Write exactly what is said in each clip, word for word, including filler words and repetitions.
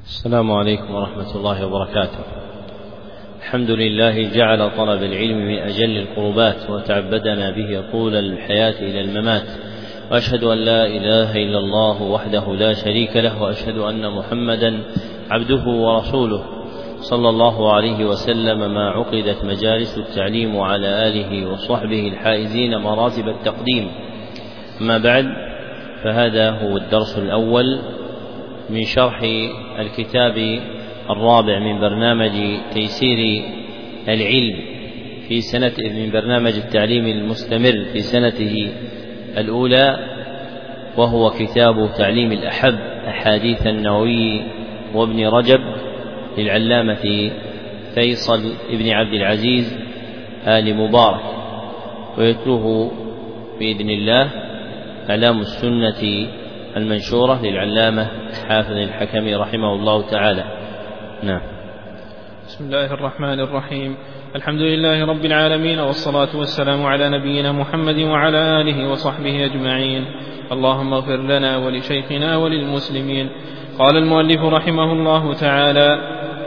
السلام عليكم ورحمة الله وبركاته. الحمد لله جعل طلب العلم من أجل القربات وتعبدنا به طول الحياة إلى الممات، وأشهد أن لا إله إلا الله وحده لا شريك له، وأشهد أن محمدا عبده ورسوله صلى الله عليه وسلم ما عقدت مجالس التعليم، وعلى آله وصحبه الحائزين مراتب التقديم. أما بعد، فهذا هو الدرس الأول من شرح الكتاب الرابع من برنامج تيسير العلم في سنة من برنامج التعليم المستمر في سنته الأولى، وهو كتاب تعليم الأحب أحاديث النووي وابن رجب للعلامة فيصل ابن عبد العزيز آل مبارك، ويتلوه بإذن الله أعلام السنة المنشورة للعلامة حافظ الحكمي رحمه الله تعالى. نعم. بسم الله الرحمن الرحيم. الحمد لله رب العالمين، والصلاة والسلام على نبينا محمد وعلى آله وصحبه أجمعين. اللهم اغفر لنا ولشيخنا وللمسلمين. قال المؤلف رحمه الله تعالى: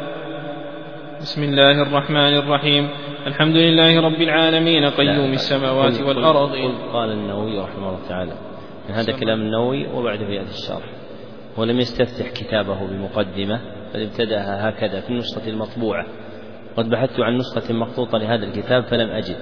بسم الله الرحمن الرحيم. الحمد لله رب العالمين قيوم السماوات والأرض. قال النووي رحمه الله تعالى، هذا كلام النووي وبعده يأتي الشرح، ولم يستفتح كتابه بمقدمة، بل ابتدأها هكذا في النسخة المطبوعة. قد بحثت عن نسخة مخطوطة لهذا الكتاب فلم أجد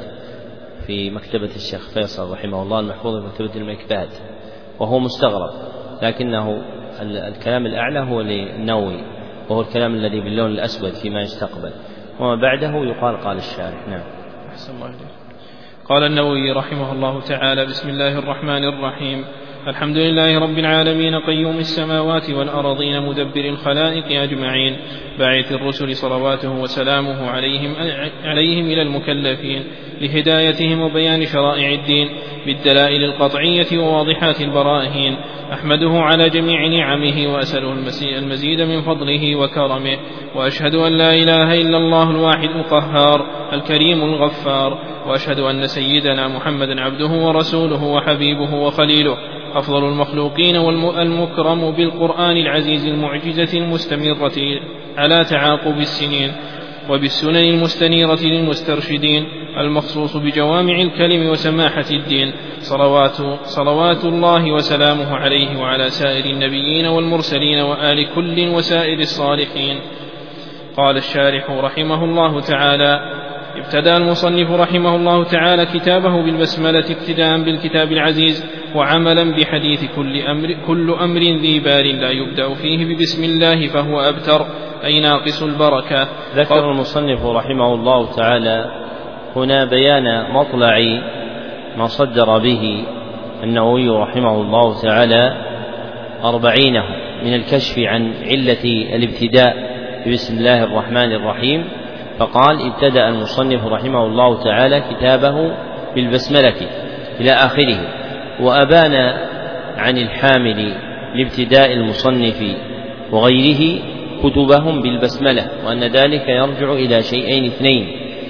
في مكتبة الشيخ فيصل رحمه الله المحفوظ في مكتبة المكبات، وهو مستغرب، لكنه الكلام الأعلى هو للنووي، وهو الكلام الذي باللون الأسود فيما يستقبل، وما بعده يقال قال الشارح. نعم. أحسن الله إليك. قال النووي رحمه الله تعالى: بسم الله الرحمن الرحيم. الحمد لله رب العالمين قيوم السماوات والأرضين مدبر الخلائق أجمعين، باعث الرسل صلواته وسلامه عليهم, عليهم إلى المكلفين لهدايتهم وبيان شرائع الدين بالدلائل القطعية وواضحات البراهين. أحمده على جميع نعمه، وأسأله المزيد من فضله وكرمه، وأشهد أن لا إله إلا الله الواحد القهار الكريم الغفار، وأشهد أن سيدنا محمدا عبده ورسوله وحبيبه وخليله، أفضل المخلوقين والمكرم بالقرآن العزيز المعجزة المستمرة على تعاقب السنين، وبالسنن المستنيرة للمسترشدين، المخصوص بجوامع الكلم وسماحة الدين، صلوات, صلوات الله وسلامه عليه وعلى سائر النبيين والمرسلين وآل كل وسائر الصالحين. قال الشارح رحمه الله تعالى: ابتدأ المصنف رحمه الله تعالى كتابه بالبسملة ابتداء بالكتاب العزيز، وعملا بحديث كل أمر, كل أمر ذي بال لا يبدأ فيه ببسم الله فهو أبتر، أي ناقص البركة. ذكر المصنف رحمه الله تعالى هنا بيان مطلع ما صدر به النووي رحمه الله تعالى أربعينه من الكشف عن علة الابتداء بسم الله الرحمن الرحيم، فقال: ابتدأ المصنف رحمه الله تعالى كتابه بالبسملة إلى آخره، وأبان عن الحامل لابتداء المصنف وغيره كتبهم بالبسملة، وأن ذلك يرجع إلى شيئين اثنين: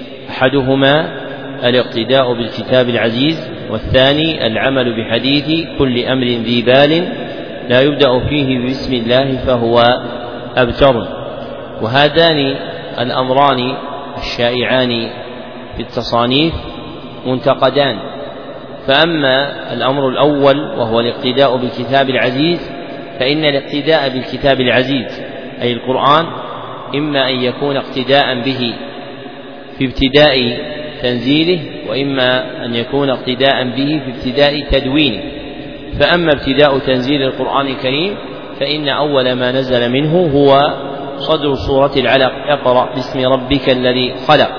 أحدهما الاقتداء بالكتاب العزيز، والثاني العمل بحديث كل أمر ذي بال لا يبدأ فيه بسم الله فهو أبتر. وهذان الأمران الشائعان في التصانيف منتقدان، فأما الأمر الأول وهو الاقتداء بالكتاب العزيز، فإن الاقتداء بالكتاب العزيز أي القرآن إما أن يكون اقتداء به في ابتداء تنزيله، وإما أن يكون اقتداء به في ابتداء تدوينه. فأما ابتداء تنزيل القرآن الكريم فإن أول ما نزل منه هو صدر سورة العلق: اقرأ باسم ربك الذي خلق.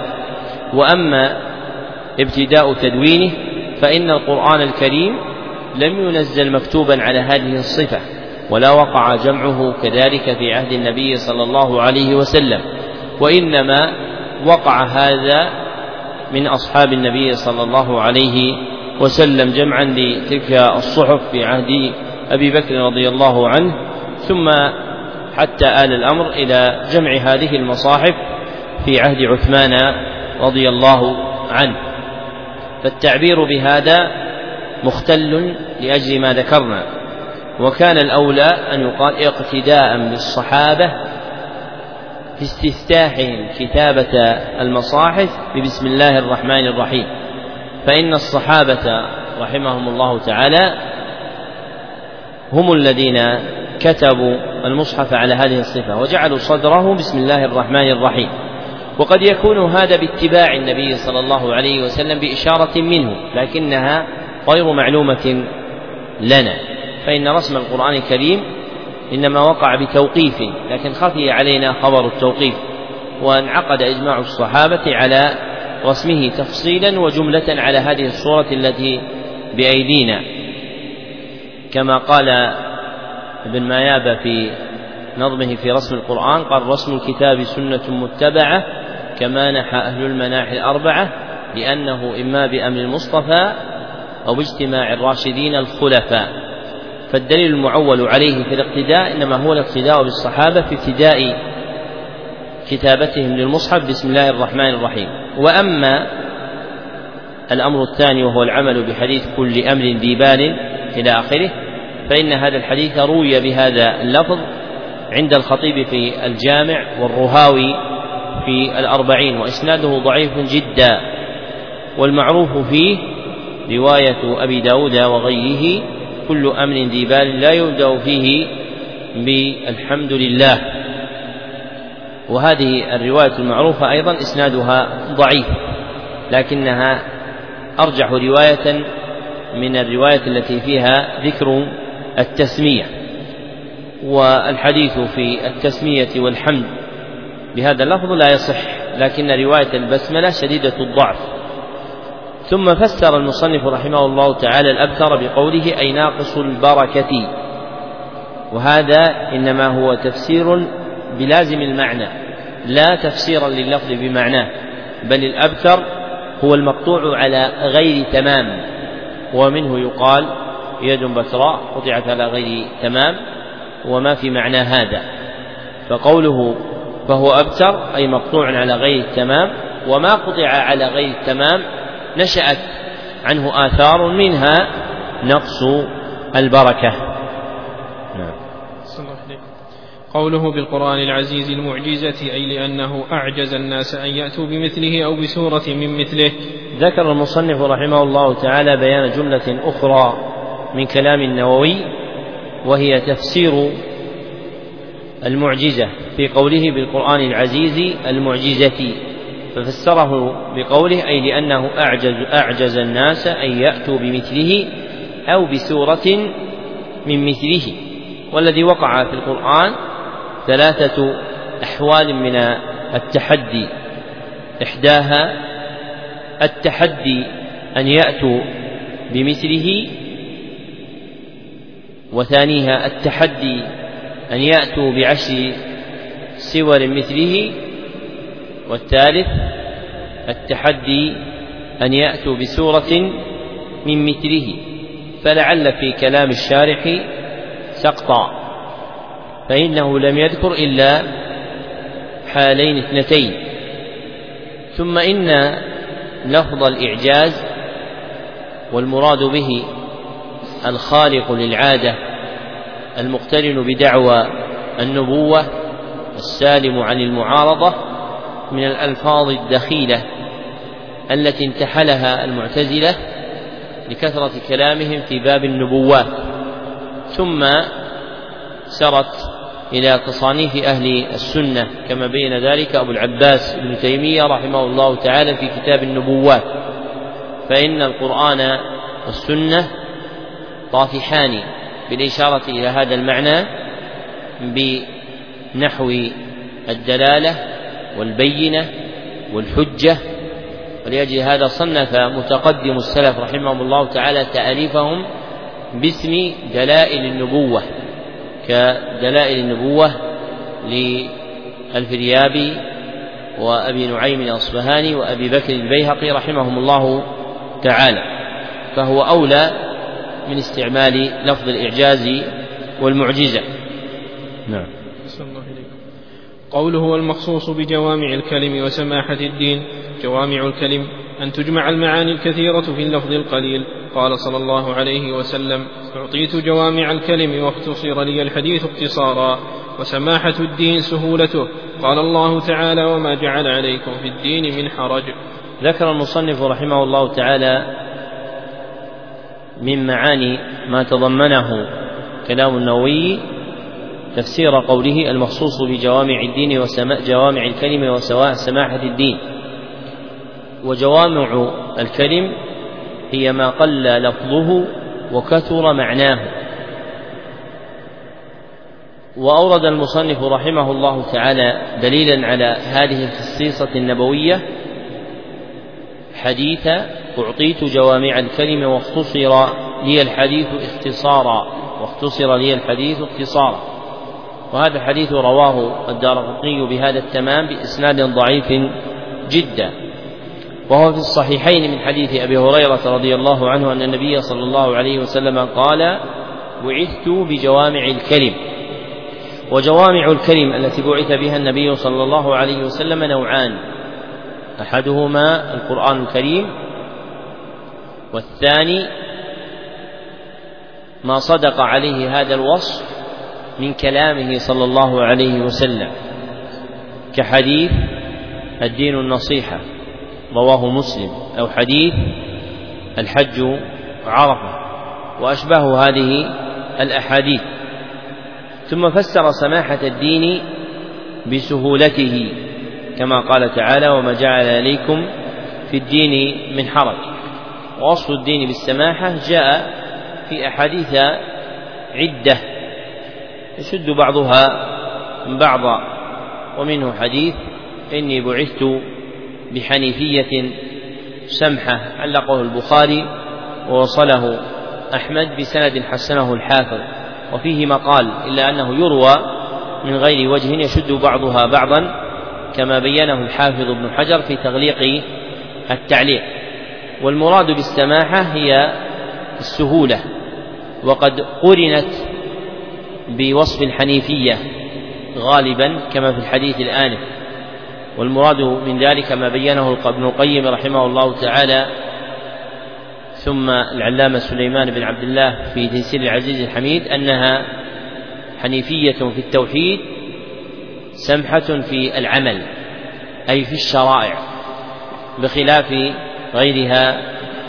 وأما ابتداء تدوينه فإن القرآن الكريم لم ينزل مكتوبا على هذه الصفة، ولا وقع جمعه كذلك في عهد النبي صلى الله عليه وسلم، وإنما وقع هذا من أصحاب النبي صلى الله عليه وسلم جمعا لتلك الصحف في عهد أبي بكر رضي الله عنه، ثم حتى آل الأمر إلى جمع هذه المصاحف في عهد عثمان رضي الله عنه. فالتعبير بهذا مختل لأجل ما ذكرنا، وكان الأولى أن يقال اقتداء بالصحابة في استفتاحهم كتابة المصاحف ببسم الله الرحمن الرحيم، فإن الصحابة رحمهم الله تعالى هم الذين كتبوا المصحف على هذه الصفة وجعلوا صدره بسم الله الرحمن الرحيم. وقد يكون هذا باتباع النبي صلى الله عليه وسلم بإشارة منه، لكنها غير معلومة لنا، فإن رسم القرآن الكريم إنما وقع بتوقيف، لكن خفي علينا خبر التوقيف، وانعقد إجماع الصحابة على رسمه تفصيلا وجملة على هذه الصورة التي بأيدينا، كما قال ابن ماياب في نظمه في رسم القرآن، قال رسم الكتاب سنة متبعة كما نحى أهل المناحي الأربعة، لأنه إما بأمر المصطفى أو باجتماع الراشدين الخلفاء. فالدليل المعول عليه في الاقتداء إنما هو الاقتداء بالصحابة في ابتداء كتابتهم للمصحف بسم الله الرحمن الرحيم. وأما الأمر الثاني وهو العمل بحديث كل أمر ذي بال إلى آخره، فإن هذا الحديث روي بهذا اللفظ عند الخطيب في الجامع والرهاوي في الأربعين، وإسناده ضعيف جدا، والمعروف فيه رواية أبي داود وغيره كل أمر ذي بال لا يبدأ فيه بالحمد لله. وهذه الرواية المعروفة أيضا إسنادها ضعيف، لكنها أرجح رواية من الرواية التي فيها ذكر التسمية. والحديث في التسمية والحمد بهذا اللفظ لا يصح، لكن رواية البسملة شديدة الضعف. ثم فسر المصنف رحمه الله تعالى الأبتر بقوله أي ناقص البركة، وهذا إنما هو تفسير بلازم المعنى لا تفسيرا لللفظ بمعناه، بل الأبتر هو المقطوع على غير تمام، ومنه يقال يد بتراء قطعت على غير تمام، وما في معنى هذا. فقوله فهو أبتر أي مقطوع على غير التمام، وما قطع على غير التمام نشأت عنه آثار منها نقص البركة. نعم. قوله بالقرآن العزيز المعجزة أي لأنه أعجز الناس أن يأتوا بمثله أو بسورة من مثله. ذكر المصنف رحمه الله تعالى بيان جملة أخرى من كلام النووي، وهي تفسير المعجزة في قوله بالقرآن العزيز المعجزة، ففسره بقوله أي لأنه أعجز, أعجز الناس أن يأتوا بمثله أو بسورة من مثله. والذي وقع في القرآن ثلاثة أحوال من التحدي، إحداها التحدي أن يأتوا بمثله، وثانيها التحدي أن يأتوا بعشر سور مثله، والثالث التحدي أن يأتوا بسورة من مثله. فلعل في كلام الشارح سقطا، فإنه لم يذكر إلا حالين اثنتين. ثم إن لفظ الإعجاز والمراد به الخارق للعادة المقترن بدعوى النبوة السالم عن المعارضة من الألفاظ الدخيلة التي انتحلها المعتزلة لكثرة كلامهم في باب النبوات، ثم سرت إلى تصانيف أهل السنة كما بين ذلك أبو العباس ابن تيمية رحمه الله تعالى في كتاب النبوات. فإن القرآن والسنة طافحان بالإشارة إلى هذا المعنى بنحو الدلالة والبينة والحجة، ولأجل هذا صنف متقدم السلف رحمهم الله تعالى تأليفهم باسم دلائل النبوة، كدلائل النبوة للفريابي وأبي نعيم الأصبهاني وأبي بكر البيهقي رحمهم الله تعالى، فهو أولى من استعمال لفظ الإعجاز والمعجزة. نعم. قوله والمخصوص بجوامع الكلم وسماحة الدين. جوامع الكلم أن تجمع المعاني الكثيرة في اللفظ القليل. قال صلى الله عليه وسلم: أعطيت جوامع الكلم واختصر لي الحديث اختصارا. وسماحة الدين سهولته. قال الله تعالى: وما جعل عليكم في الدين من حرج. ذكر المصنف رحمه الله تعالى من معاني ما تضمنه كلام النووي تفسير قوله: المخصوص بجوامع الدين وجوامع الكلم وسواء سماحة الدين. وجوامع الكلم هي ما قل لفظه وكثر معناه. وأورد المصنف رحمه الله تعالى دليلا على هذه الخصيصة النبوية حديث: أعطيت جوامع الكلم واختصر لي الحديث اختصارا واختصر لي الحديث اختصارا. وهذا الحديث رواه الدارقطني بهذا التمام بإسناد ضعيف جدا، وهو في الصحيحين من حديث أبي هريرة رضي الله عنه أن النبي صلى الله عليه وسلم قال: بعثت بجوامع الكلم. وجوامع الكلم التي بعث بها النبي صلى الله عليه وسلم نوعان: أحدهما القرآن الكريم، والثاني ما صدق عليه هذا الوصف من كلامه صلى الله عليه وسلم، كحديث الدين النصيحة رواه مسلم، أو حديث الحج عرفة، وأشباه هذه الأحاديث. ثم فسر سماحة الدين بسهولته كما قال تعالى: وما جعل عليكم في الدين من حرج. ووصف الدين بالسماحة جاء في أحاديث عدة يشد بعضها من بعض، ومنه حديث: إني بعثت بحنيفية سمحة، علقه البخاري ووصله أحمد بسند حسنه الحافظ، وفيه مقال إلا أنه يروى من غير وجه يشد بعضها بعضا كما بينه الحافظ ابن حجر في تغليق التعليق. والمراد بالسماحة هي السهولة، وقد قرنت بوصف الحنيفية غالبا كما في الحديث الآنف. والمراد من ذلك ما بينه ابن القيم رحمه الله تعالى ثم العلامة سليمان بن عبد الله في تيسير العزيز الحميد، أنها حنيفية في التوحيد سمحة في العمل أي في الشرائع، بخلاف غيرها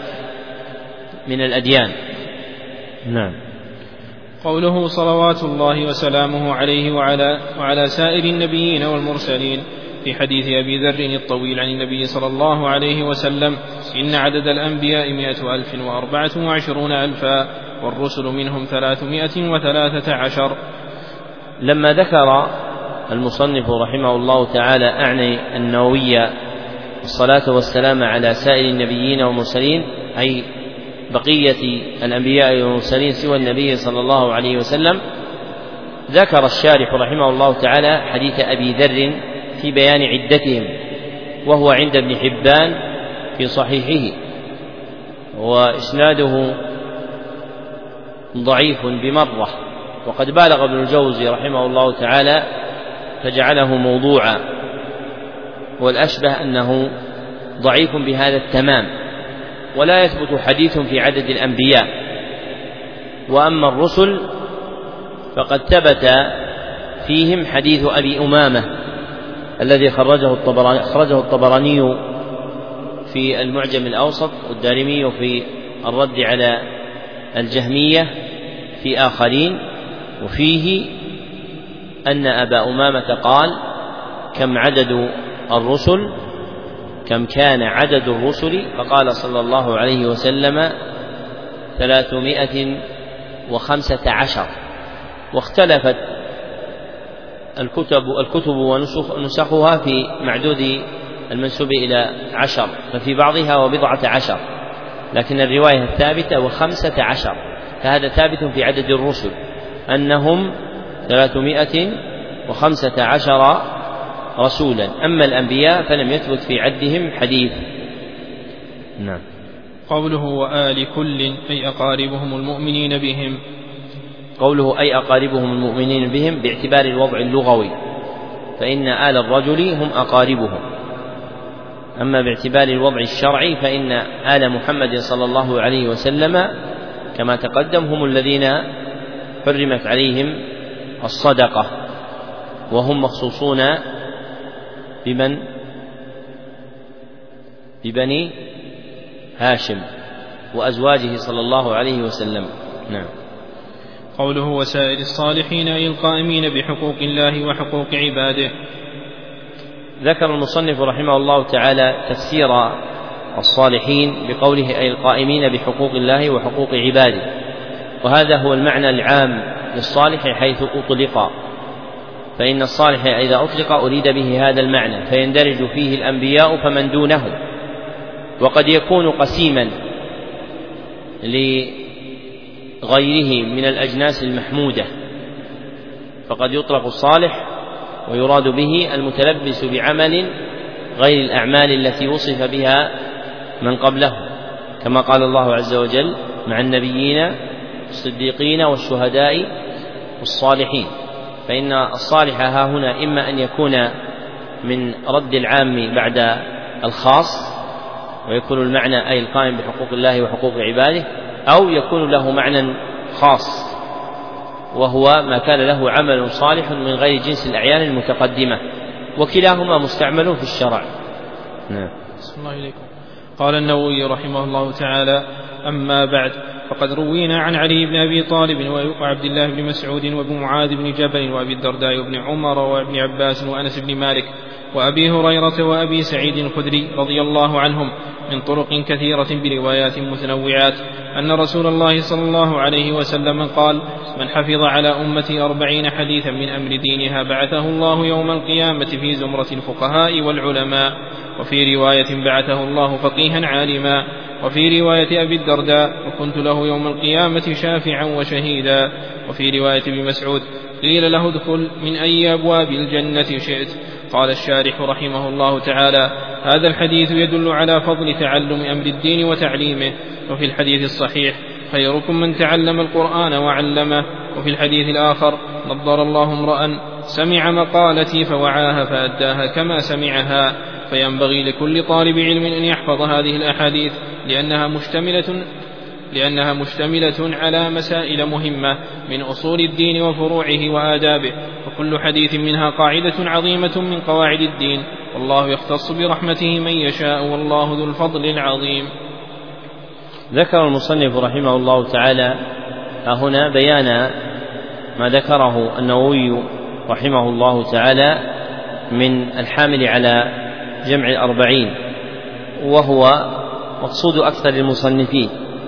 من الأديان. نعم. قوله صلوات الله وسلامه عليه وعلى, وعلى سائر النبيين والمرسلين في حديث أبي ذر الطويل عن النبي صلى الله عليه وسلم: إن عدد الأنبياء مائة ألف وأربعة وعشرون ألفا والرسل منهم ثلاثمائة وثلاثة عشر. لما ذكر المصنف رحمه الله تعالى أعني النووي الصلاة والسلام على سائر النبيين والمرسلين، أي بقية الأنبياء والمرسلين سوى النبي صلى الله عليه وسلم، ذكر الشارح رحمه الله تعالى حديث أبي ذر في بيان عدتهم، وهو عند ابن حبان في صحيحه، وإسناده ضعيف بمرة، وقد بالغ ابن الجوزي رحمه الله تعالى فجعله موضوعا، والأشبه أنه ضعيف بهذا التمام، ولا يثبت حديث في عدد الأنبياء. وأما الرسل فقد ثبت فيهم حديث أبي أمامة الذي خرجه الطبراني, خرجه الطبراني في المعجم الأوسط، والدارمي في الرد على الجهمية في آخرين، وفيه أن أبا أمامة قال: كم عدد الرسل كم كان عدد الرسل؟ فقال صلى الله عليه وسلم: ثلاثمائة وخمسة عشر. واختلفت الكتب الكتب ونسخها في معدود المنسوب إلى عشر، ففي بعضها وبضعة عشر، لكن الرواية الثابتة وخمسة عشر، فهذا ثابت في عدد الرسل أنهم ثلاثمائة وخمسة عشر رسولا. أما الأنبياء فلم يثبت في عدهم حديث. نعم. قوله وآل كل أي أقاربهم المؤمنين بهم. قوله أي أقاربهم المؤمنين بهم باعتبار الوضع اللغوي، فإن آل الرجل هم أقاربهم. أما باعتبار الوضع الشرعي فإن آل محمد صلى الله عليه وسلم كما تقدم هم الذين حرمت عليهم الصدقة وهم مخصوصون بمن؟ ببني هاشم وأزواجه صلى الله عليه وسلم. نعم. قوله وسائر الصالحين أي القائمين بحقوق الله وحقوق عباده. ذكر المصنف رحمه الله تعالى تفسير الصالحين بقوله أي القائمين بحقوق الله وحقوق عباده، وهذا هو المعنى العام للصالح حيث أطلق، فإن الصالح إذا أطلق أريد به هذا المعنى، فيندرج فيه الأنبياء فمن دونه، وقد يكون قسيما لغيره من الأجناس المحمودة، فقد يطلق الصالح ويراد به المتلبس بعمل غير الأعمال التي وصف بها من قبله، كما قال الله عز وجل مع النبيين الصديقين والشهداء والصالحين. فإن الصالح ها هنا إما أن يكون من رد العام بعد الخاص ويكون المعنى أي القائم بحقوق الله وحقوق عباده، أو يكون له معنى خاص وهو ما كان له عمل صالح من غير جنس الأعيان المتقدمة، وكلاهما مستعمل في الشرع. نعم. بسم الله إليكم. قال النووي رحمه الله تعالى: أما بعد، فقد روينا عن علي بن أبي طالب وعبد الله بن مسعود وابن معاذ بن جبل وأبي الدرداء وابن عمر وابن عباس وأنس بن مالك وأبي هريرة وأبي سعيد الخدري رضي الله عنهم من طرق كثيرة بروايات متنوعات أن رسول الله صلى الله عليه وسلم قال: من حفظ على أمتي أربعين حديثا من أمر دينها بعثه الله يوم القيامة في زمرة الفقهاء والعلماء. وفي رواية بعثه الله فقيها عالما. وفي رواية أبي الدرداء: وكنت له يوم القيامة شافعا وشهيدا. وفي رواية ابن مسعود: قيل له ادخل من أي أبواب الجنة شئت. قال الشارح رحمه الله تعالى: هذا الحديث يدل على فضل تعلم أمر الدين وتعليمه. وفي الحديث الصحيح: خيركم من تعلم القرآن وعلمه. وفي الحديث الآخر: نضر الله امرأ سمع مقالتي فوعاها فأداها كما سمعها. فينبغي لكل طالب علم أن يحفظ هذه الأحاديث لأنها مشتملة لأنها مشتملة على مسائل مهمة من أصول الدين وفروعه وآدابه، وكل حديث منها قاعدة عظيمة من قواعد الدين، والله يختص برحمته من يشاء، والله ذو الفضل العظيم. ذكر المصنف رحمه الله تعالى هنا بيان ما ذكره النووي رحمه الله تعالى من الحامل على جمع الأربعين، وهو مقصود أكثر المصنفين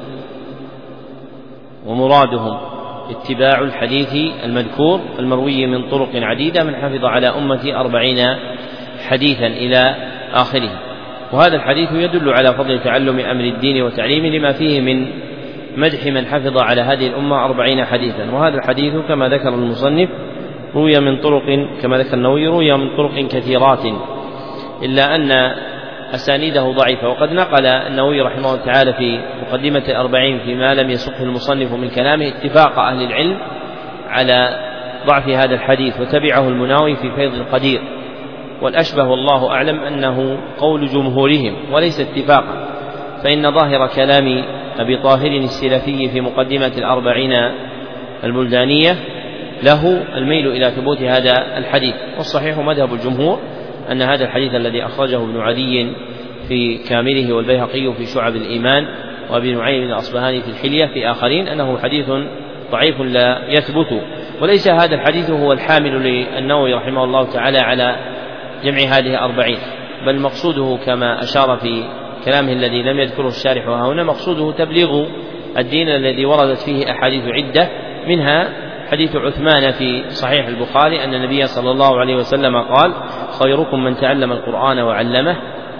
ومرادهم اتباع الحديث المذكور المروي من طرق عديدة من حفظ على أمتي أربعين حديثا إلى آخره. وهذا الحديث يدل على فضل تعلم أمر الدين وتعليمه لما فيه من مدح من حفظ على هذه الأمة أربعين حديثا. وهذا الحديث كما ذكر المصنف روي من طرق، كما ذكر النووي، روي من طرق كثيرات، إلا أن أسانيده ضعيفة. وقد نقل النووي رحمه الله تعالى في مقدمة الأربعين فيما لم يصح المصنف من كلامه اتفاق أهل العلم على ضعف هذا الحديث، وتبعه المناوي في فيض القدير، والأشبه والله أعلم أنه قول جمهورهم وليس اتفاقا، فإن ظاهر كلام أبي طاهر السلفي في مقدمة الأربعين البلدانية له الميل إلى ثبوت هذا الحديث، والصحيح مذهب الجمهور أن هذا الحديث الذي أخرجه ابن عدي في كامله والبيهقي في شعب الإيمان وابن نعيم الأصبهاني في الحلية في آخرين أنه حديث ضعيف لا يثبت. وليس هذا الحديث هو الحامل للنووي رحمه الله تعالى على جمع هذه أربعين، بل مقصوده كما أشار في كلامه الذي لم يذكره الشارح هنا، مقصوده تبليغ الدين الذي وردت فيه أحاديث عدة، منها حديث عثمان في صحيح البخاري أن النبي صلى الله عليه وسلم قال: خيركم من تعلم القرآن وعلمه.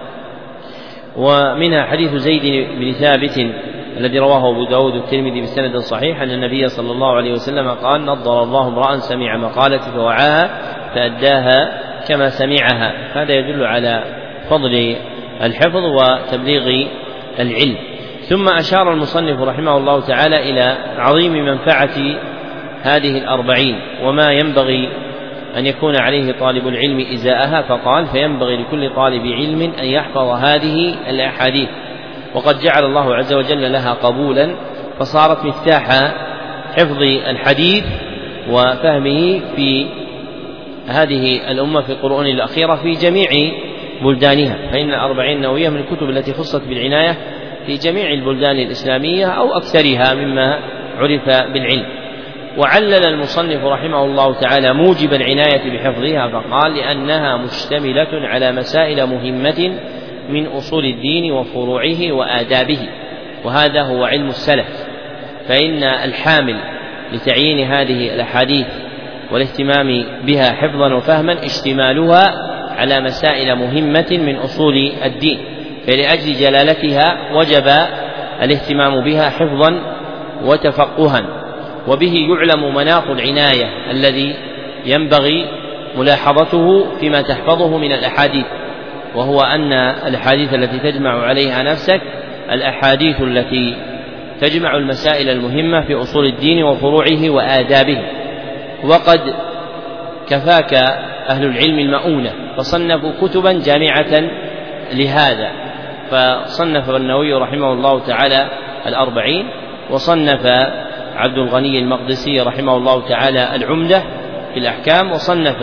ومنها حديث زيد بن ثابت الذي رواه أبو داود والترمذي بسند صحيح أن النبي صلى الله عليه وسلم قال: نضر الله امرأ سمع مقالتي فوعاها فأداها كما سمعها. هذا يدل على فضل الحفظ وتبليغ العلم. ثم أشار المصنف رحمه الله تعالى إلى عظيم منفعة هذه الأربعين وما ينبغي أن يكون عليه طالب العلم إزاءها، فقال: فينبغي لكل طالب علم أن يحفظ هذه الأحاديث، وقد جعل الله عز وجل لها قبولا، فصارت مفتاح حفظ الحديث وفهمه في هذه الأمة في القرون الأخيرة في جميع بلدانها، فإن الأربعين النووية من الكتب التي خصت بالعناية في جميع البلدان الإسلامية أو أكثرها مما عرف بالعلم. وعلل المصنف رحمه الله تعالى موجب العناية بحفظها فقال: لأنها مشتملة على مسائل مهمة من أصول الدين وفروعه وآدابه، وهذا هو علم السلف، فإن الحامل لتعيين هذه الأحاديث والاهتمام بها حفظا وفهما اشتمالها على مسائل مهمة من أصول الدين، فلأجل جلالتها وجب الاهتمام بها حفظا وتفقها. وبه يعلم مناط العناية الذي ينبغي ملاحظته فيما تحفظه من الأحاديث، وهو أن الأحاديث التي تجمع عليها نفسك الأحاديث التي تجمع المسائل المهمة في أصول الدين وفروعه وآدابه. وقد كفاك أهل العلم المؤونة فصنفوا كتبا جامعة لهذا، فصنف النووي رحمه الله تعالى الأربعين، وصنف عبد الغني المقدسي رحمه الله تعالى العمدة في الأحكام، وصنف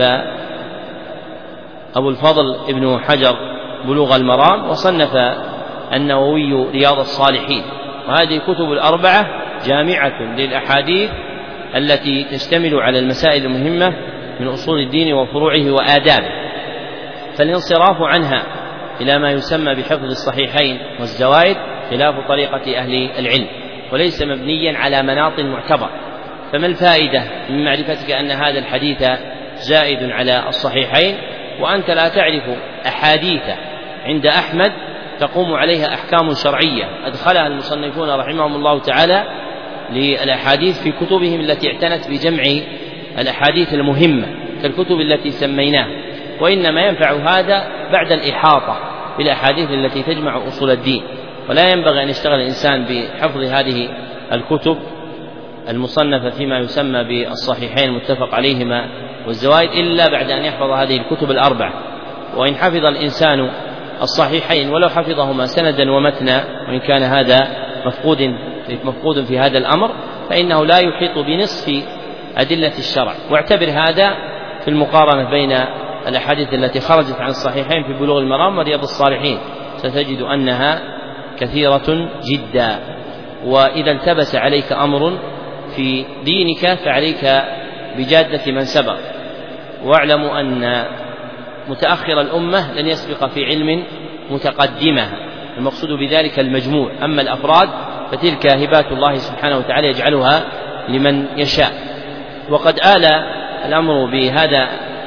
أبو الفضل ابن حجر بلوغ المرام، وصنف النووي رياض الصالحين. وهذه الكتب الأربعة جامعة للأحاديث التي تشتمل على المسائل المهمة من أصول الدين وفروعه وآدابه، فالانصراف عنها إلى ما يسمى بحفظ الصحيحين والزوائد خلاف طريقة أهل العلم، وليس مبنيا على مناط معتبر. فما الفائدة من معرفتك أن هذا الحديث زائد على الصحيحين وأنت لا تعرف أحاديث عند أحمد تقوم عليها أحكام شرعية أدخلها المصنفون رحمهم الله تعالى للأحاديث في كتبهم التي اعتنت بجمع الأحاديث المهمة كالكتب التي سميناها، وإنما ينفع هذا بعد الإحاطة بالأحاديث التي تجمع أصول الدين. ولا ينبغي أن يشتغل الإنسان بحفظ هذه الكتب المصنفة فيما يسمى بالصحيحين المتفق عليهما والزوائد إلا بعد أن يحفظ هذه الكتب الأربعة. وإن حفظ الإنسان الصحيحين ولو حفظهما سندا ومتنا، وإن كان هذا مفقود مفقود في هذا الأمر، فإنه لا يحيط بنصف أدلة الشرع. واعتبر هذا في المقارنة بين الأحاديث التي خرجت عن الصحيحين في بلوغ المرام ورياض الصالحين، ستجد أنها كثيرة جدا. وإذا التبس عليك أمر في دينك فعليك بجادة من سبق، واعلموا أن متأخر الأمة لن يسبق في علم متقدمها، المقصود بذلك المجموع، أما الأفراد فتلك هبات الله سبحانه وتعالى يجعلها لمن يشاء. وقد آل الأمر بهذا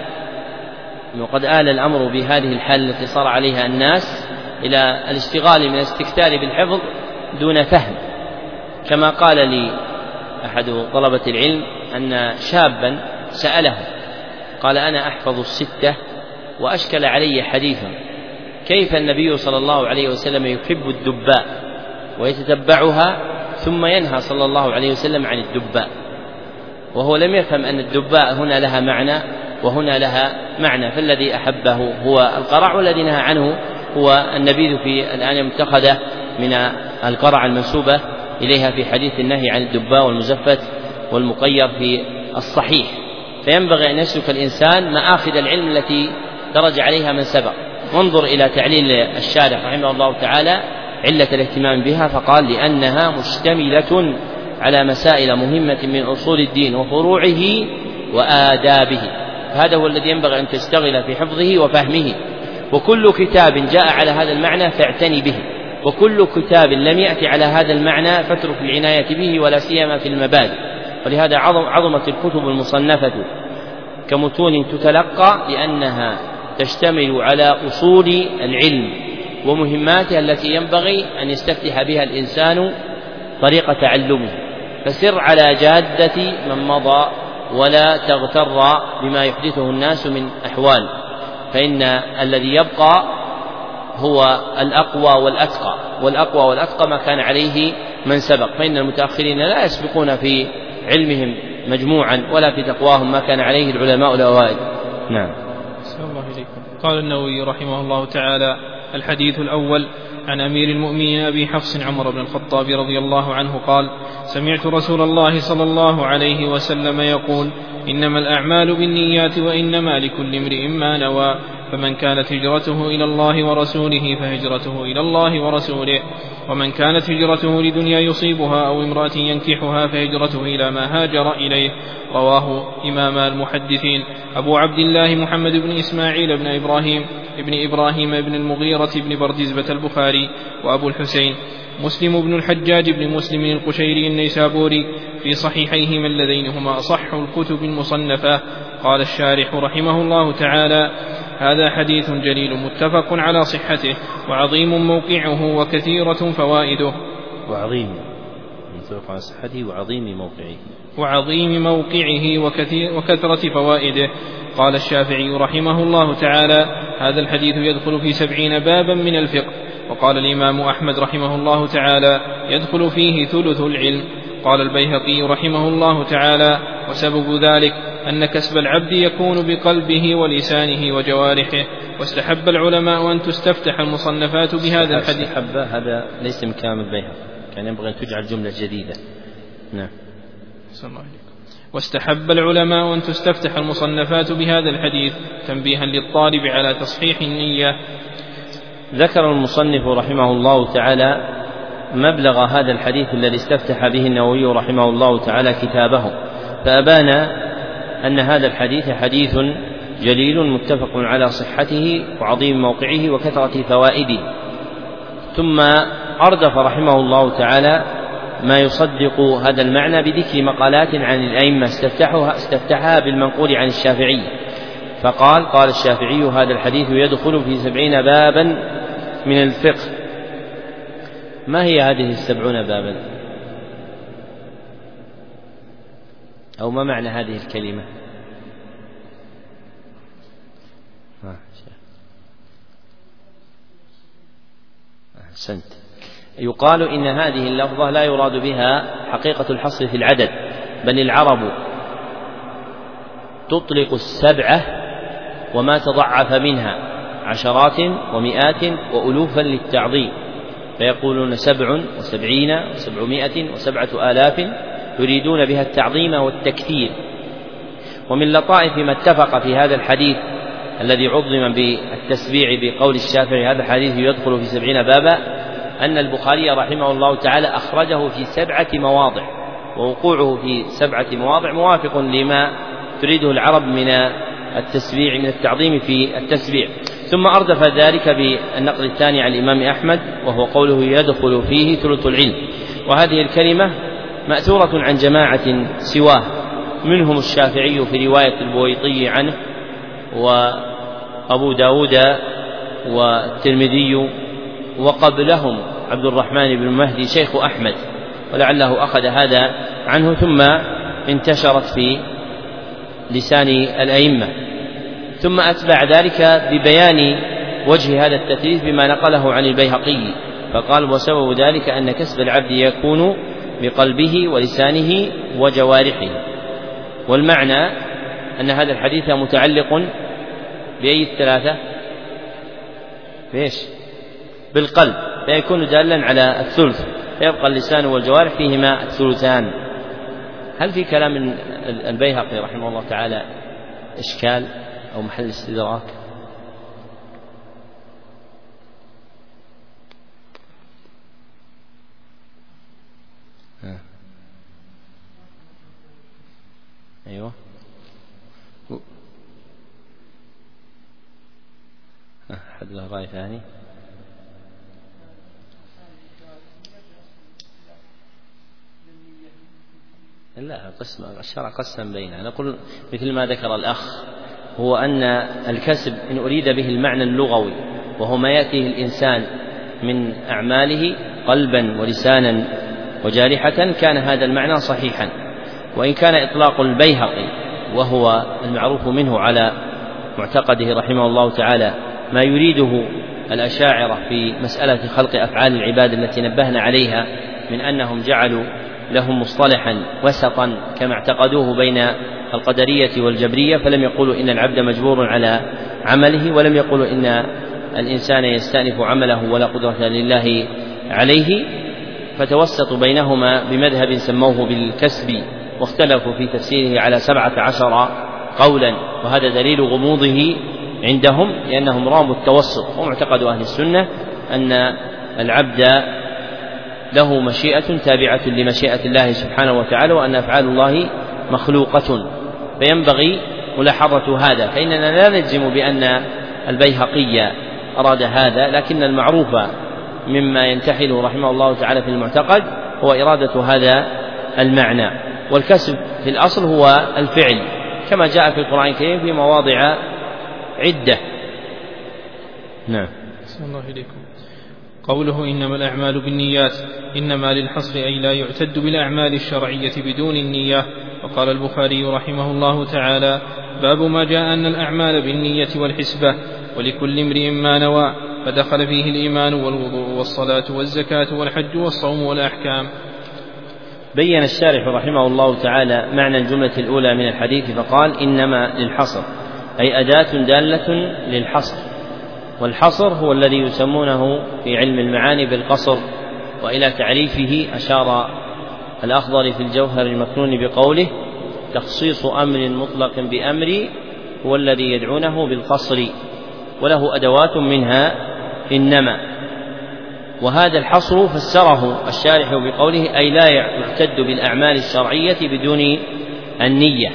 وقد آل الأمر بهذه الحال التي صار عليها الناس إلى الاشتغال من الاستكثار بالحفظ دون فهم، كما قال لي أحد طلبة العلم أن شابا سأله قال: أنا أحفظ الستة وأشكل علي حديث كيف النبي صلى الله عليه وسلم يحب الدباء ويتتبعها ثم ينهى صلى الله عليه وسلم عن الدباء، وهو لم يفهم أن الدباء هنا لها معنى وهنا لها معنى، فالذي أحبه هو القرع والذي نهى عنه هو النبيذ في الآن المتخذة من القرع المنسوبة إليها في حديث النهي عن الدباء والمزفت والمقير في الصحيح. فينبغي أن يسلك الإنسان مآخذ العلم التي درج عليها من سبق. وانظر إلى تعليل الشارح رحمه الله تعالى علة الاهتمام بها، فقال: لأنها مشتملة على مسائل مهمة من أصول الدين وفروعه وآدابه. هذا هو الذي ينبغي أن تشتغل في حفظه وفهمه. وكل كتاب جاء على هذا المعنى فاعتني به، وكل كتاب لم يأتي على هذا المعنى فاترك العناية به، ولا سيما في المبادئ. ولهذا عظمت الكتب المصنفة كمتون تتلقى، لأنها تشتمل على أصول العلم ومهماتها التي ينبغي أن يستفتح بها الإنسان طريق تعلمه. فسر على جادة من مضى ولا تغتر بما يحدثه الناس من أحوال، فإن الذي يبقى هو الأقوى والأتقى، والأقوى والأتقى ما كان عليه من سبق، فإن المتأخرين لا يسبقون في علمهم مجموعا ولا في تقواهم ما كان عليه العلماء الأوائل. نعم. الله إليكم. قال النووي رحمه الله تعالى: الحديث الأول: عن أمير المؤمنين أبي حفص عمر بن الخطاب رضي الله عنه قال: سمعت رسول الله صلى الله عليه وسلم يقول: إنما الأعمال بالنيات وإنما لكل امرئ ما نوى، فمن كانت هجرته إلى الله ورسوله فهجرته إلى الله ورسوله، ومن كانت هجرته لدنيا يصيبها أو امرأة ينكحها فهجرته إلى ما هاجر إليه. رواه إمام المحدثين أبو عبد الله محمد بن إسماعيل بن إبراهيم ابن إبراهيم بن المغيرة بن بردزبة البخاري، وأبو الحسين مسلم بن الحجاج بن مسلم القشيري النيسابوري في صحيحيهما اللذين هما أصح الكتب المصنفة. قال الشارح رحمه الله تعالى: هذا حديث جليل متفق على صحته، وعظيم موقعه وكثيرة فوائده. وعظيم متفق على صحته وعظيم موقعه وعظيم موقعه وكثير وكثرة فوائده. قال الشافعي رحمه الله تعالى: هذا الحديث يدخل في سبعين بابا من الفقه. وقال الإمام أحمد رحمه الله تعالى: يدخل فيه ثلث العلم. قال البيهقي رحمه الله تعالى: وسبب ذلك أن كسب العبد يكون بقلبه ولسانه وجوارحه. واستحب العلماء أن تستفتح المصنفات بهذا الحديث. استحب هذا ليس من كلام البيهقي، كان ينبغي أن تجعل جملة جديدة. نعم. واستحب العلماء أن تستفتح المصنفات بهذا الحديث تنبيها للطالب على تصحيح النية. ذكر المصنف رحمه الله تعالى مبلغ هذا الحديث الذي استفتح به النووي رحمه الله تعالى كتابه، فأبان أن هذا الحديث حديث جليل متفق على صحته وعظيم موقعه وكثرة فوائده. ثم أردف رحمه الله تعالى ما يصدق هذا المعنى بذكر مقالات عن الأئمة استفتحها, استفتحها بالمنقول عن الشافعي، فقال: قال الشافعي: هذا الحديث يدخل في سبعين بابا من الفقه. ما هي هذه السبعون بابا؟ أو ما معنى هذه الكلمة؟ أحسنت. يقال إن هذه اللفظة لا يراد بها حقيقة الحصر في العدد، بل العرب تطلق السبعة وما تضعف منها عشرات ومئات وألوفا للتعظيم، فيقولون سبع وسبعين وسبعمائة وسبعة آلاف يريدون بها التعظيم والتكثير. ومن لطائف ما اتفق في هذا الحديث الذي عظم بالتسبيع بقول الشافعي: هذا الحديث يدخل في سبعين بابا، أن البخاري رحمه الله تعالى أخرجه في سبعة مواضع، ووقوعه في سبعة مواضع موافق لما تريده العرب من التسبيع من التعظيم في التسبيع. ثم أردف ذلك بالنقل الثاني عن الإمام أحمد، وهو قوله: يدخل فيه ثلث العلم. وهذه الكلمة مأثورة عن جماعة سواه، منهم الشافعي في رواية البويطي عنه، وأبو داود والترمذي، وقبلهم عبد الرحمن بن مهدي شيخ أحمد، ولعله أخذ هذا عنه، ثم انتشرت في لسان الأئمة. ثم أتبع ذلك ببيان وجه هذا التثليث بما نقله عن البيهقي، فقال: وسبب ذلك أن كسب العبد يكون بقلبه ولسانه وجوارحه. والمعنى أن هذا الحديث متعلق بأي الثلاثة؟ بإيش؟ بالقلب، فيكون دالا على الثلث، فيبقى اللسان والجوارح فيهما الثلثان. هل في كلام البيهقي رحمه الله تعالى إشكال أو محل استدراك؟ أيوه أحد له رأي ثاني؟ لا، قسم الشرع قسم بينه. نقول مثل ما ذكر الأخ، هو أن الكسب إن أريد به المعنى اللغوي وهو ما يأتيه الإنسان من أعماله قلبا ولسانا وجارحة كان هذا المعنى صحيحا. وإن كان إطلاق البيهقي وهو المعروف منه على معتقده رحمه الله تعالى ما يريده الأشاعرة في مسألة خلق أفعال العباد التي نبهنا عليها من أنهم جعلوا لهم مصطلحا وسطا كما اعتقدوه بين القدرية والجبرية، فلم يقولوا إن العبد مجبور على عمله، ولم يقولوا إن الإنسان يستأنف عمله ولا قدرة لله عليه، فتوسطوا بينهما بمذهب سموه بالكسب، واختلفوا في تفسيره على سبعة عشر قولا، وهذا دليل غموضه عندهم لأنهم راموا التوسط. ومعتقد أهل السنة أن العبد له مشيئة تابعة لمشيئة الله سبحانه وتعالى، وأن أفعال الله مخلوقة، فينبغي ملاحظة هذا. فإننا لا نجزم بأن البيهقي أراد هذا، لكن المعروف مما ينتحله رحمه الله تعالى في المعتقد هو إرادة هذا المعنى. والكسب في الأصل هو الفعل كما جاء في القرآن الكريم في مواضع عدة. نعم. صلى الله عليكم. قوله إنما الأعمال بالنيات إنما للحصر أي لا يعتد بالأعمال الشرعية بدون النية. وقال البخاري رحمه الله تعالى: باب ما جاء أن الأعمال بالنية والحسبة ولكل امرئ ما نوى، فدخل فيه الإيمان والوضوء والصلاة والزكاة والحج والصوم والأحكام. بين الشارح رحمه الله تعالى معنى الجملة الأولى من الحديث فقال: إنما للحصر، أي أداة دالة للحصر. والحصر هو الذي يسمونه في علم المعاني بالقصر، وإلى تعريفه أشار الأخضر في الجوهر المكنون بقوله: تخصيص أمر مطلق بأمر هو الذي يدعونه بالقصر، وله أدوات منها إنما. وهذا الحصر فسره الشارح بقوله: أي لا يعتد بالأعمال الشرعية بدون النية.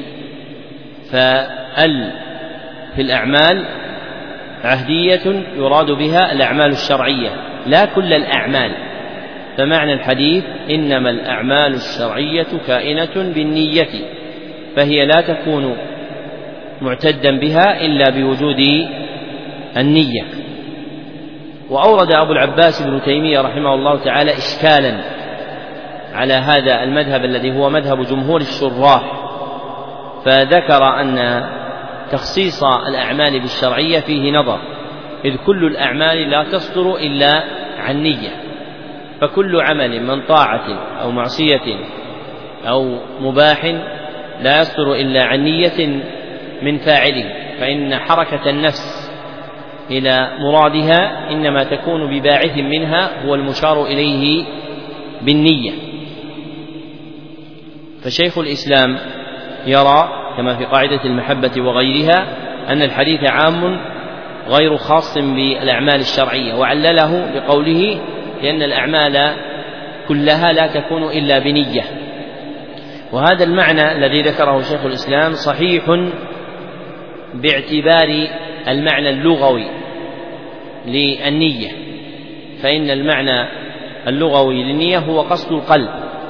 فال في الأعمال عهدية يراد بها الأعمال الشرعية لا كل الأعمال. فمعنى الحديث: إنما الأعمال الشرعية كائنة بالنية، فهي لا تكون معتدا بها إلا بوجود النية. وأورد أبو العباس ابن تيمية رحمه الله تعالى إشكالا على هذا المذهب الذي هو مذهب جمهور الشراح، فذكر أن تخصيص الأعمال بالشرعية فيه نظر، إذ كل الأعمال لا تصدر إلا عن نية، فكل عمل من طاعة أو معصية أو مباح لا يصدر إلا عن نية من فاعله، فإن حركة النفس إلى مرادها إنما تكون بباعث منها هو المشار إليه بالنية. فشيخ الإسلام يرى كما في قاعدة المحبة وغيرها أن الحديث عام غير خاص بالأعمال الشرعية، وعلله بقوله: لأن الأعمال كلها لا تكون إلا بنية. وهذا المعنى الذي ذكره شيخ الإسلام صحيح باعتبار المعنى اللغوي للنية، فإن المعنى اللغوي للنية هو قصد القلب،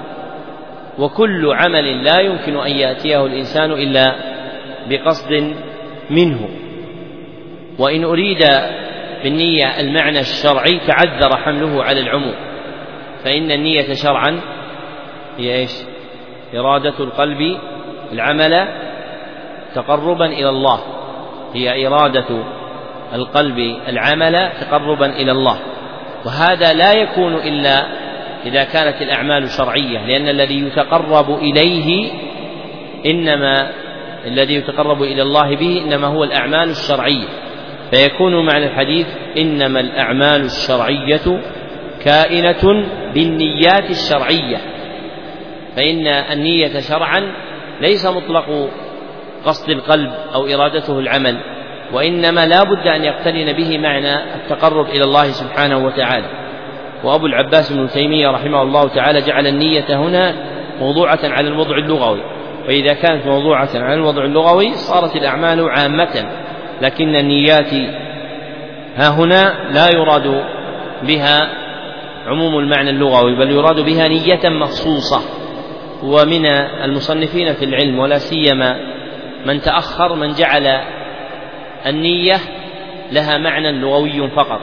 وكل عمل لا يمكن أن يأتيه الإنسان إلا بقصد منه. وإن أريد بالنية المعنى الشرعي تعذر حمله على العموم، فإن النية شرعا هي إيش؟ إرادة القلب العمل تقربا إلى الله، هي إرادة القلب العمل تقربا إلى الله. وهذا لا يكون إلا إذا كانت الأعمال شرعية، لأن الذي يتقرب إليه إنما الذي يتقرب إلى الله به إنما هو الأعمال الشرعية. فيكون معنى الحديث: إنما الأعمال الشرعية كائنة بالنيات الشرعية، فإن النية شرعا ليس مطلق قصد القلب أو إرادته العمل، وإنما لا بد أن يقترن به معنى التقرب إلى الله سبحانه وتعالى. وأبو العباس ابن تيمية رحمه الله تعالى جعل النية هنا موضوعة على الوضع اللغوي، وإذا كانت موضوعة على الوضع اللغوي صارت الأعمال عامة، لكن النيات ها هنا لا يراد بها عموم المعنى اللغوي، بل يراد بها نية مخصوصة. ومن المصنفين في العلم ولا سيما من تأخر من جعل النية لها معنى لغوي فقط،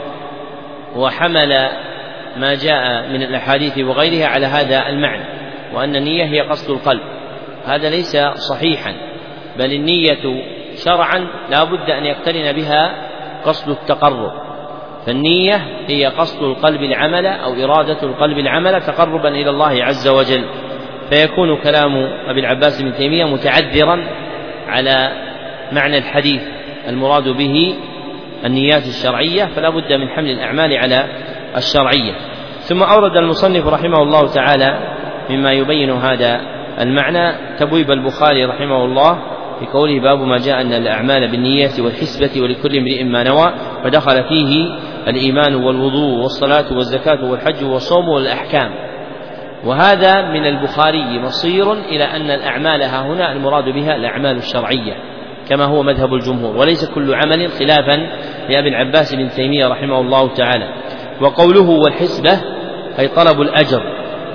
وحمل ما جاء من الأحاديث وغيرها على هذا المعنى، وأن النية هي قصد القلب. هذا ليس صحيحا، بل النية شرعا لا بد أن يقترن بها قصد التقرب، فالنية هي قصد القلب العمل أو إرادة القلب العمل تقربا إلى الله عز وجل. فيكون كلام أبي العباس بن تيمية متعذرا على معنى الحديث المراد به النيات الشرعية فلا بد من حمل الأعمال على الشرعية. ثم أورد المصنف رحمه الله تعالى مما يبين هذا المعنى تبويب البخاري رحمه الله في قوله باب ما جاء أن الأعمال بالنية والحسبة ولكل امرئ ما نوى، فدخل فيه الإيمان والوضوء والصلاة والزكاة والحج والصوم والأحكام. وهذا من البخاري مصير إلى أن الأعمال ها هنا المراد بها الأعمال الشرعية كما هو مذهب الجمهور، وليس كل عمل خلافا لأبي العباس بن تيمية رحمه الله تعالى. وقوله والحسبة أي طلب الأجر،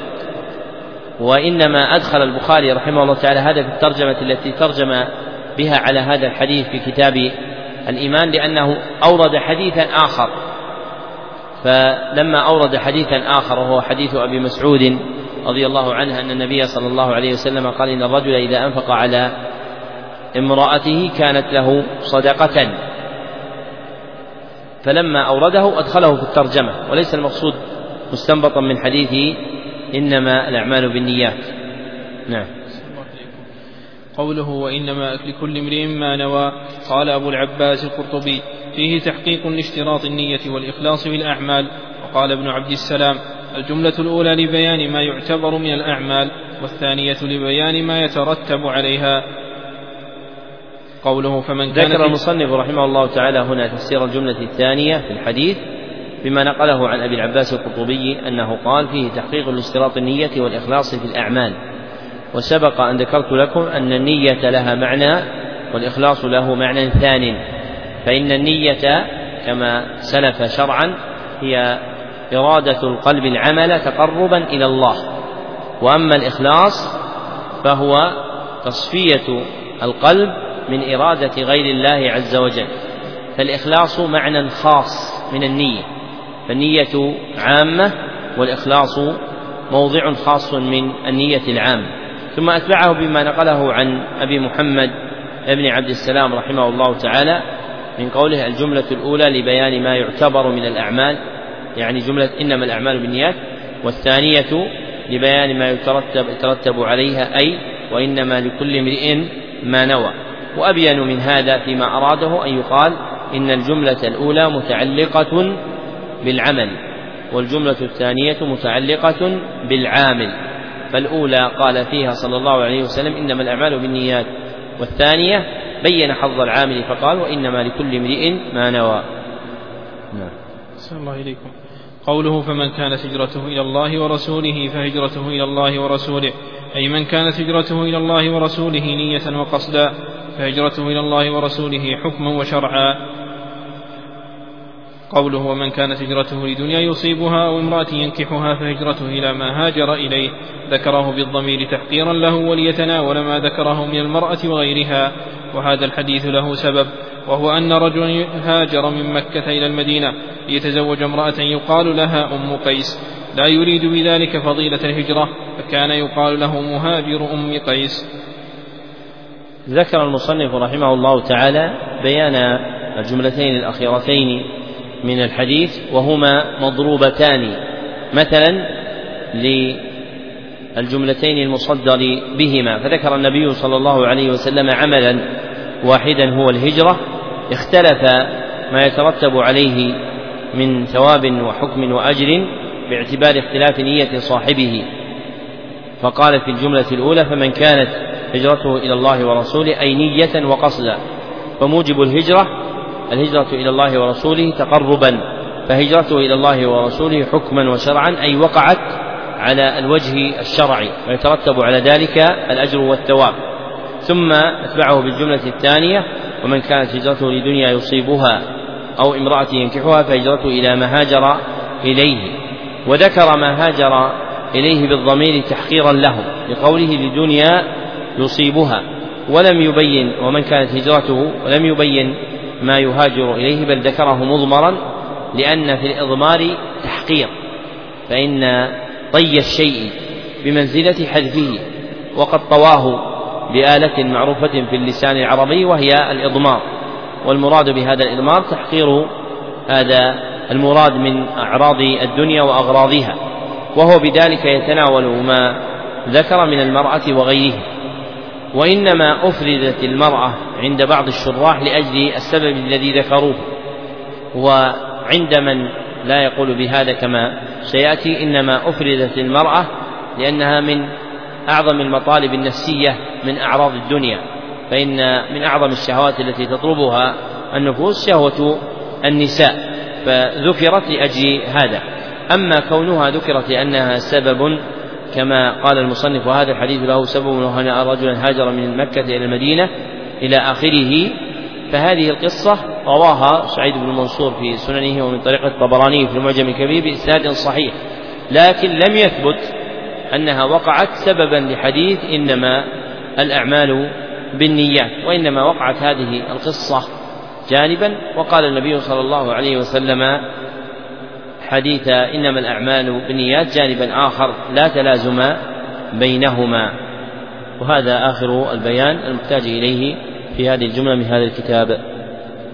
وإنما أدخل البخاري رحمه الله تعالى هذا في الترجمة التي ترجم بها على هذا الحديث في كتاب الإيمان، لأنه أورد حديثا آخر. فلما أورد حديثا آخر وهو حديث أبي مسعود رضي الله عنه أن النبي صلى الله عليه وسلم قال إن الرجل إذا أنفق على امرأته كانت له صدقة، فلما أورده أدخله في الترجمة، وليس المقصود مستنبطا من حديث إنما الأعمال بالنيات. نعم. قوله وإنما لكل امرئ ما نوى، قال أبو العباس القرطبي فيه تحقيق لاشتراط النية والإخلاص في الأعمال. وقال ابن عبد السلام الجملة الأولى لبيان ما يعتبر من الأعمال، والثانية لبيان ما يترتب عليها. قوله فمن كان ذكر المصنف رحمه الله تعالى هنا تفسير الجملة الثانية في الحديث بما نقله عن أبي العباس القرطبي أنه قال فيه تحقيق لاشتراط النية والإخلاص في الأعمال. وسبق أن ذكرت لكم أن النية لها معنى والإخلاص له معنى ثان، فإن النية كما سلف شرعا هي إرادة القلب العمل تقربا إلى الله، وأما الإخلاص فهو تصفية القلب من إرادة غير الله عز وجل. فالإخلاص معنى خاص من النية، فالنية عامة والإخلاص موضع خاص من النية العامة. ثم أتبعه بما نقله عن أبي محمد ابن عبد السلام رحمه الله تعالى من قوله الجملة الأولى لبيان ما يعتبر من الأعمال، يعني جملة إنما الأعمال بالنيات، والثانية لبيان ما يترتب, يترتب عليها، أي وإنما لكل امرئ ما نوى. وأبين من هذا فيما أراده أن يقال إن الجملة الأولى متعلقة بالعمل، والجملة الثانية متعلقة بالعامل. فالأولى قال فيها صلى الله عليه وسلم إنما الأعمال بالنيات، والثانية بين حظ العامل فقال وإنما لكل امرئ ما نوى. نعم. صلى الله عليكم. قوله فمن كانت هجرته إلى الله ورسوله فهجرته إلى الله ورسوله، أي من كانت هجرته إلى الله ورسوله نية وقصدا فهجرته إلى الله ورسوله حكما وشرعا. قوله ومن كانت هجرته لدنيا يصيبها أو امرأة ينكحها فهجرته إلى ما هاجر إليه، ذكره بالضمير تحقيرا له وليتناول ما ذكره من المرأة وغيرها. وهذا الحديث له سبب، وهو أن رجلا هاجر من مكة إلى المدينة ليتزوج امرأة يقال لها أم قيس، لا يريد بذلك فضيلة الهجرة، فكان يقال له مهاجر أم قيس. ذكر المصنف رحمه الله تعالى بيان الجملتين الأخيرتين من الحديث وهما مضروبتان مثلا للجملتين المصدر بهما. فذكر النبي صلى الله عليه وسلم عملا واحدا هو الهجرة، اختلف ما يترتب عليه من ثواب وحكم وأجر باعتبار اختلاف نية صاحبه، فقال في الجملة الأولى فمن كانت هجرته إلى الله ورسوله أي نية وقصدا، فموجب الهجرة الهجرة إلى الله ورسوله تقربا، فهجرته إلى الله ورسوله حكما وشرعا أي وقعت على الوجه الشرعي ويترتب على ذلك الأجر والثواب. ثم أتبعه بالجملة الثانية ومن كانت هجرته لدنيا يصيبها أو امرأة ينكحها فهجرته إلى ما هاجر إليه، وذكر ما هاجر إليه بالضمير تحقيرا له لقوله لدنيا يصيبها، ولم يبين ومن كانت هجرته ولم يبين ما يهاجر إليه، بل ذكره مضمرا لأن في الإضمار تحقير، فإن طي الشيء بمنزلة حذفه، وقد طواه بآلة معروفة في اللسان العربي وهي الإضمار، والمراد بهذا الإضمار تحقير هذا المراد من أعراض الدنيا وأغراضها، وهو بذلك يتناول ما ذكر من المرأة وغيره. وإنما أفردت المرأة عند بعض الشراح لأجل السبب الذي ذكروه، وعند من لا يقول بهذا كما سيأتي إنما أفردت المرأة لأنها من أعظم المطالب النفسية من أعراض الدنيا، فإن من أعظم الشهوات التي تطلبها النفوس شهوة النساء، فذكرت لأجل هذا. أما كونها ذكرت لأنها سبب كما قال المصنف وهذا الحديث له سبب وهنا رجلا هاجر من مكة إلى المدينة إلى آخره، فهذه القصة رواها سعيد بن منصور في سننه ومن طريق الطبراني في المعجم الكبير بإسناد صحيح، لكن لم يثبت أنها وقعت سببا لحديث إنما الأعمال بالنيات، وإنما وقعت هذه القصة جانبا، وقال النبي صلى الله عليه وسلم حديث إنما الأعمال بالنيات جانبا آخر لا تلازم بينهما. وهذا آخر البيان المحتاج إليه في هذه الجملة من هذا الكتاب.